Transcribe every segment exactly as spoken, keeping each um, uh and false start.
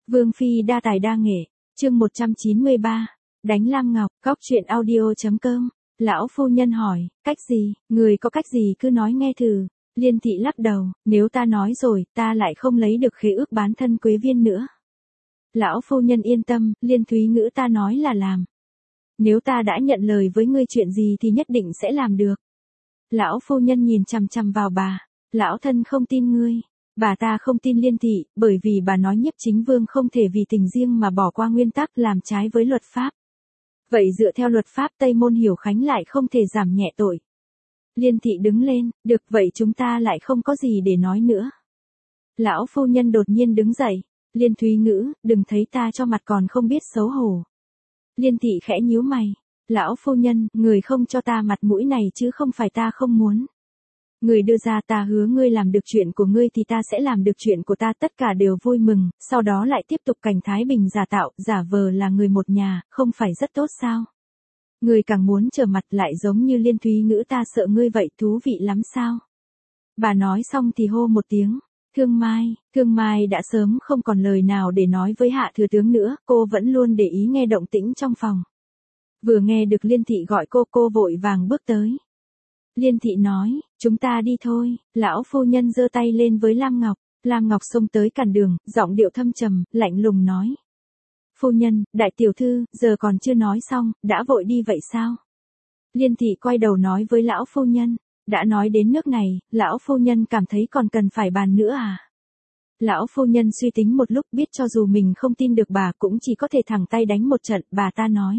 Vương phi đa tài đa nghệ, chương một trăm chín mươi ba, đánh Lam Ngọc, cóc truyện audio chấm com. Lão phu nhân hỏi, cách gì, người có cách gì cứ nói nghe thử. Liên thị lắc đầu, nếu ta nói rồi, ta lại không lấy được khế ước bán thân Quế Viên nữa. Lão phu nhân yên tâm, Liên Thúy Ngữ ta nói là làm. Nếu ta đã nhận lời với ngươi chuyện gì thì nhất định sẽ làm được. Lão phu nhân nhìn chằm chằm vào bà, lão thân không tin ngươi. Bà ta không tin Liên thị, bởi vì bà nói Nhiếp Chính Vương không thể vì tình riêng mà bỏ qua nguyên tắc làm trái với luật pháp. Vậy dựa theo luật pháp Tây Môn Hiểu Khánh lại không thể giảm nhẹ tội. Liên thị đứng lên, được vậy chúng ta lại không có gì để nói nữa. Lão phu nhân đột nhiên đứng dậy, Liên Thúy Ngữ, đừng thấy ta cho mặt còn không biết xấu hổ. Liên thị khẽ nhíu mày, lão phu nhân, người không cho ta mặt mũi này chứ không phải ta không muốn. Người đưa ra ta hứa ngươi làm được chuyện của ngươi thì ta sẽ làm được chuyện của ta, tất cả đều vui mừng, sau đó lại tiếp tục cảnh thái bình giả tạo, giả vờ là người một nhà, không phải rất tốt sao? Ngươi càng muốn trở mặt lại giống như Liên Thúy Ngữ ta sợ ngươi vậy, thú vị lắm sao? Bà nói xong thì hô một tiếng, Thương Mai, Thương Mai đã sớm không còn lời nào để nói với Hạ thừa tướng nữa, cô vẫn luôn để ý nghe động tĩnh trong phòng. Vừa nghe được Liên thị gọi cô, cô vội vàng bước tới. Liên thị nói, chúng ta đi thôi, lão phu nhân giơ tay lên với Lam Ngọc, Lam Ngọc xông tới cản đường, giọng điệu thâm trầm, lạnh lùng nói. Phu nhân, đại tiểu thư, giờ còn chưa nói xong, đã vội đi vậy sao? Liên thị quay đầu nói với lão phu nhân, đã nói đến nước này, lão phu nhân cảm thấy còn cần phải bàn nữa à? Lão phu nhân suy tính một lúc biết cho dù mình không tin được bà cũng chỉ có thể thẳng tay đánh một trận, bà ta nói.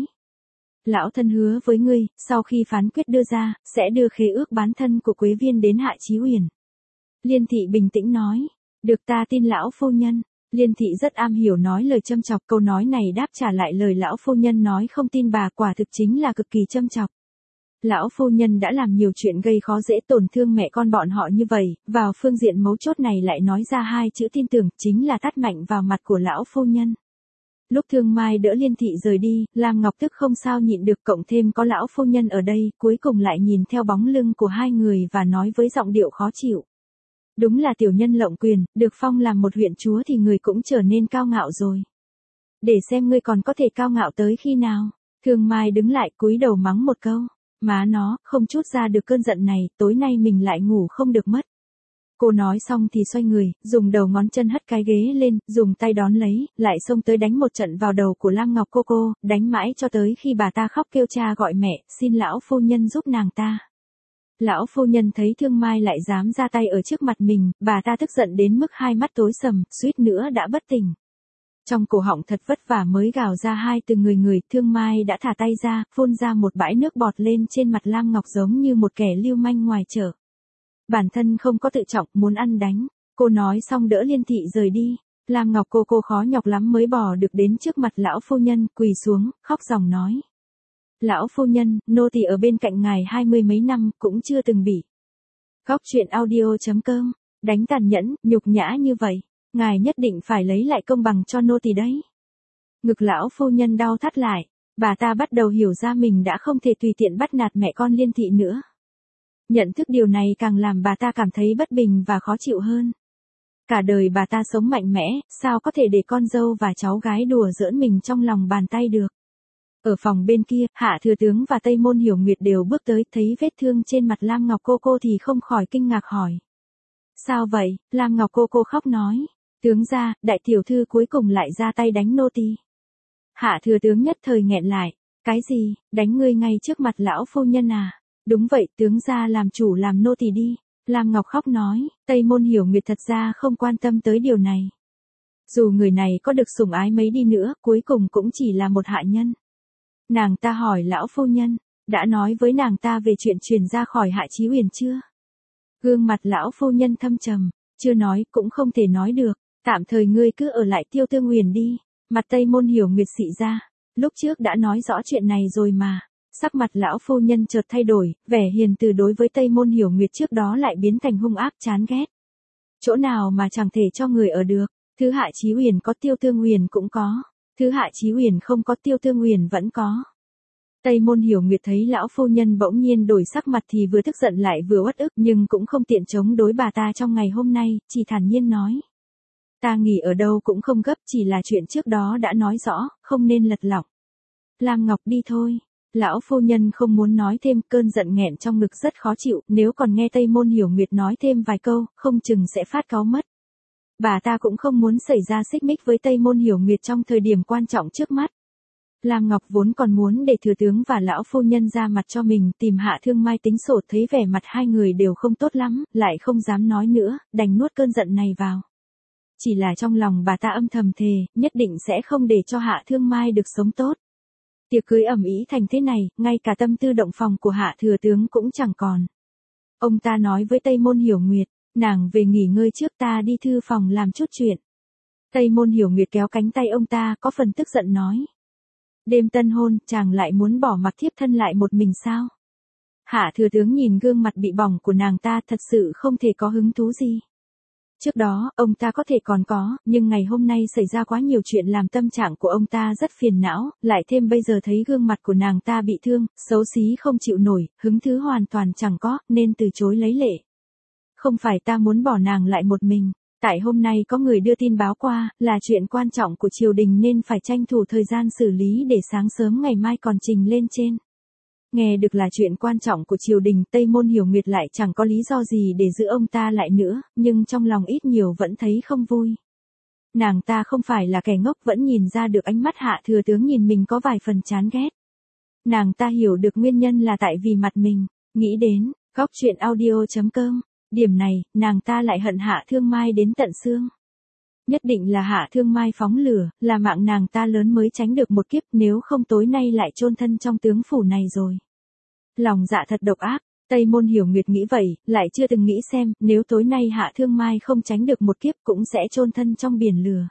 Lão thân hứa với ngươi, sau khi phán quyết đưa ra, sẽ đưa khế ước bán thân của Quế Viên đến Hạ Chí Uyển. Liên thị bình tĩnh nói, được ta tin lão phu nhân. Liên thị rất am hiểu nói lời châm chọc, câu nói này đáp trả lại lời lão phu nhân nói không tin bà, quả thực chính là cực kỳ châm chọc. Lão phu nhân đã làm nhiều chuyện gây khó dễ tổn thương mẹ con bọn họ như vậy, vào phương diện mấu chốt này lại nói ra hai chữ tin tưởng, chính là tát mạnh vào mặt của lão phu nhân. Lúc Thương Mai đỡ Liên thị rời đi, Lam Ngọc tức không sao nhịn được, cộng thêm có lão phu nhân ở đây, cuối cùng lại nhìn theo bóng lưng của hai người và nói với giọng điệu khó chịu. Đúng là tiểu nhân lộng quyền, được phong làm một huyện chúa thì người cũng trở nên cao ngạo rồi. Để xem ngươi còn có thể cao ngạo tới khi nào. Thương Mai đứng lại cúi đầu mắng một câu. Má nó, không chút ra được cơn giận này, tối nay mình lại ngủ không được mất. Cô nói xong thì xoay người, dùng đầu ngón chân hất cái ghế lên, dùng tay đón lấy, lại xông tới đánh một trận vào đầu của Lam Ngọc cô cô, đánh mãi cho tới khi bà ta khóc kêu cha gọi mẹ, xin lão phu nhân giúp nàng ta. Lão phu nhân thấy Thương Mai lại dám ra tay ở trước mặt mình, bà ta tức giận đến mức hai mắt tối sầm, suýt nữa đã bất tỉnh. Trong cổ họng thật vất vả mới gào ra hai từ người người, Thương Mai đã thả tay ra, phun ra một bãi nước bọt lên trên mặt Lam Ngọc giống như một kẻ lưu manh ngoài chợ. Bản thân không có tự trọng, muốn ăn đánh. Cô nói xong đỡ Liên thị rời đi. Lam Ngọc cô cô khó nhọc lắm mới bò được đến trước mặt lão phu nhân, quỳ xuống, khóc ròng nói. Lão phu nhân, nô tỳ ở bên cạnh ngài hai mươi mấy năm, cũng chưa từng bị. Cóc truyện audio chấm com, đánh tàn nhẫn, nhục nhã như vậy. Ngài nhất định phải lấy lại công bằng cho nô tỳ đấy. Ngực lão phu nhân đau thắt lại, bà ta bắt đầu hiểu ra mình đã không thể tùy tiện bắt nạt mẹ con Liên thị nữa. Nhận thức điều này càng làm bà ta cảm thấy bất bình và khó chịu hơn. Cả đời bà ta sống mạnh mẽ, sao có thể để con dâu và cháu gái đùa giỡn mình trong lòng bàn tay được. Ở phòng bên kia, Hạ thừa tướng và Tây Môn Hiểu Nguyệt đều bước tới, thấy vết thương trên mặt Lam Ngọc cô cô thì không khỏi kinh ngạc hỏi. Sao vậy? Lam Ngọc cô cô khóc nói. Tướng gia, đại tiểu thư cuối cùng lại ra tay đánh nô tỳ. Hạ thừa tướng nhất thời nghẹn lại. Cái gì, đánh ngươi ngay trước mặt lão phu nhân à? Đúng vậy, tướng gia làm chủ làm nô tỳ đi. Lam Ngọc khóc nói, Tây Môn Hiểu Nguyệt thật ra không quan tâm tới điều này. Dù người này có được sủng ái mấy đi nữa, cuối cùng cũng chỉ là một hạ nhân. Nàng ta hỏi lão phu nhân, đã nói với nàng ta về chuyện truyền ra khỏi Hạ Chí Uyển chưa? Gương mặt lão phu nhân thâm trầm, chưa nói, cũng không thể nói được, tạm thời ngươi cứ ở lại Tiêu Tương Uyển đi. Mặt Tây Môn Hiểu Nguyệt xị ra, lúc trước đã nói rõ chuyện này rồi mà. Sắc mặt lão phu nhân chợt thay đổi, vẻ hiền từ đối với Tây Môn Hiểu Nguyệt trước đó lại biến thành hung ác chán ghét. Chỗ nào mà chẳng thể cho người ở được, thứ Hạ Chí Uyển có Tiêu Tương Uyển cũng có, thứ Hạ Chí Uyển không có Tiêu Tương Uyển vẫn có. Tây Môn Hiểu Nguyệt thấy lão phu nhân bỗng nhiên đổi sắc mặt thì vừa tức giận lại vừa uất ức, nhưng cũng không tiện chống đối bà ta trong ngày hôm nay, chỉ thản nhiên nói. Ta nghỉ ở đâu cũng không gấp, chỉ là chuyện trước đó đã nói rõ, không nên lật lọng. Lam Ngọc đi thôi. Lão phu nhân không muốn nói thêm, cơn giận nghẹn trong ngực rất khó chịu, nếu còn nghe Tây Môn Hiểu Nguyệt nói thêm vài câu, không chừng sẽ phát cáu mất. Bà ta cũng không muốn xảy ra xích mích với Tây Môn Hiểu Nguyệt trong thời điểm quan trọng trước mắt. Lam Ngọc vốn còn muốn để thừa tướng và lão phu nhân ra mặt cho mình, tìm Hạ Thương Mai tính sổ, thấy vẻ mặt hai người đều không tốt lắm, lại không dám nói nữa, đành nuốt cơn giận này vào. Chỉ là trong lòng bà ta âm thầm thề, nhất định sẽ không để cho Hạ Thương Mai được sống tốt. Tiệc cưới ầm ĩ thành thế này, ngay cả tâm tư động phòng của Hạ thừa tướng cũng chẳng còn. Ông ta nói với Tây Môn Hiểu Nguyệt, nàng về nghỉ ngơi trước, ta đi thư phòng làm chút chuyện. Tây Môn Hiểu Nguyệt kéo cánh tay ông ta, có phần tức giận nói. Đêm tân hôn, chàng lại muốn bỏ mặc thiếp thân lại một mình sao? Hạ thừa tướng nhìn gương mặt bị bỏng của nàng ta, thật sự không thể có hứng thú gì. Trước đó, ông ta có thể còn có, nhưng ngày hôm nay xảy ra quá nhiều chuyện làm tâm trạng của ông ta rất phiền não, lại thêm bây giờ thấy gương mặt của nàng ta bị thương, xấu xí không chịu nổi, hứng thú hoàn toàn chẳng có, nên từ chối lấy lệ. Không phải ta muốn bỏ nàng lại một mình, tại hôm nay có người đưa tin báo qua, là chuyện quan trọng của triều đình nên phải tranh thủ thời gian xử lý để sáng sớm ngày mai còn trình lên trên. Nghe được là chuyện quan trọng của triều đình, Tây Môn Hiểu Nguyệt lại chẳng có lý do gì để giữ ông ta lại nữa, nhưng trong lòng ít nhiều vẫn thấy không vui. Nàng ta không phải là kẻ ngốc, vẫn nhìn ra được ánh mắt Hạ thừa tướng nhìn mình có vài phần chán ghét. Nàng ta hiểu được nguyên nhân là tại vì mặt mình, nghĩ đến, góc truyện audio chấm com, điểm này, nàng ta lại hận Hạ Thương Mai đến tận xương. Nhất định là Hạ Thương Mai phóng lửa, là mạng nàng ta lớn mới tránh được một kiếp, nếu không tối nay lại chôn thân trong tướng phủ này rồi. Lòng dạ thật độc ác, Tây Môn Hiểu Nguyệt nghĩ vậy, lại chưa từng nghĩ xem, nếu tối nay Hạ Thương Mai không tránh được một kiếp cũng sẽ chôn thân trong biển lửa.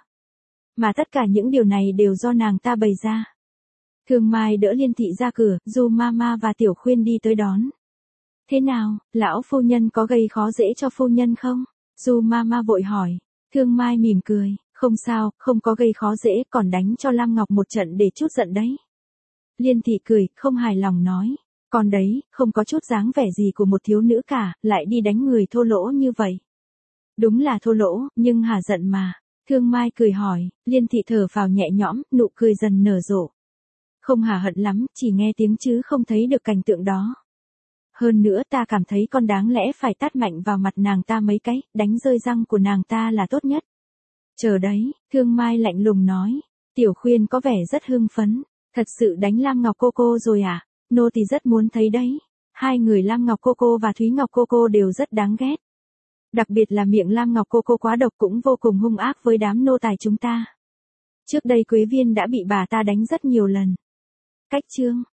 Mà tất cả những điều này đều do nàng ta bày ra. Thương Mai đỡ Liên Thị ra cửa, Du Mama và Tiểu Khuyên đi tới đón. Thế nào, lão phu nhân có gây khó dễ cho phu nhân không? Du Mama vội hỏi. Thương Mai mỉm cười, không sao, không có gây khó dễ, còn đánh cho Lam Ngọc một trận để chút giận đấy. Liên Thị cười, không hài lòng nói, còn đấy, không có chút dáng vẻ gì của một thiếu nữ cả, lại đi đánh người thô lỗ như vậy. Đúng là thô lỗ, nhưng hả giận mà. Thương Mai cười hỏi, Liên Thị thở phào nhẹ nhõm, nụ cười dần nở rộ. Không hả hận lắm, chỉ nghe tiếng chứ không thấy được cảnh tượng đó. Hơn nữa ta cảm thấy con đáng lẽ phải tát mạnh vào mặt nàng ta mấy cái, đánh rơi răng của nàng ta là tốt nhất. Chờ đấy, Thương Mai lạnh lùng nói. Tiểu Khuyên có vẻ rất hưng phấn. Thật sự đánh Lam Ngọc cô cô rồi à? Nô tỳ rất muốn thấy đấy. Hai người Lam Ngọc cô cô và Thúy Ngọc cô cô đều rất đáng ghét. Đặc biệt là miệng Lam Ngọc cô cô quá độc, cũng vô cùng hung ác với đám nô tài chúng ta. Trước đây Quế Viên đã bị bà ta đánh rất nhiều lần. Cách chương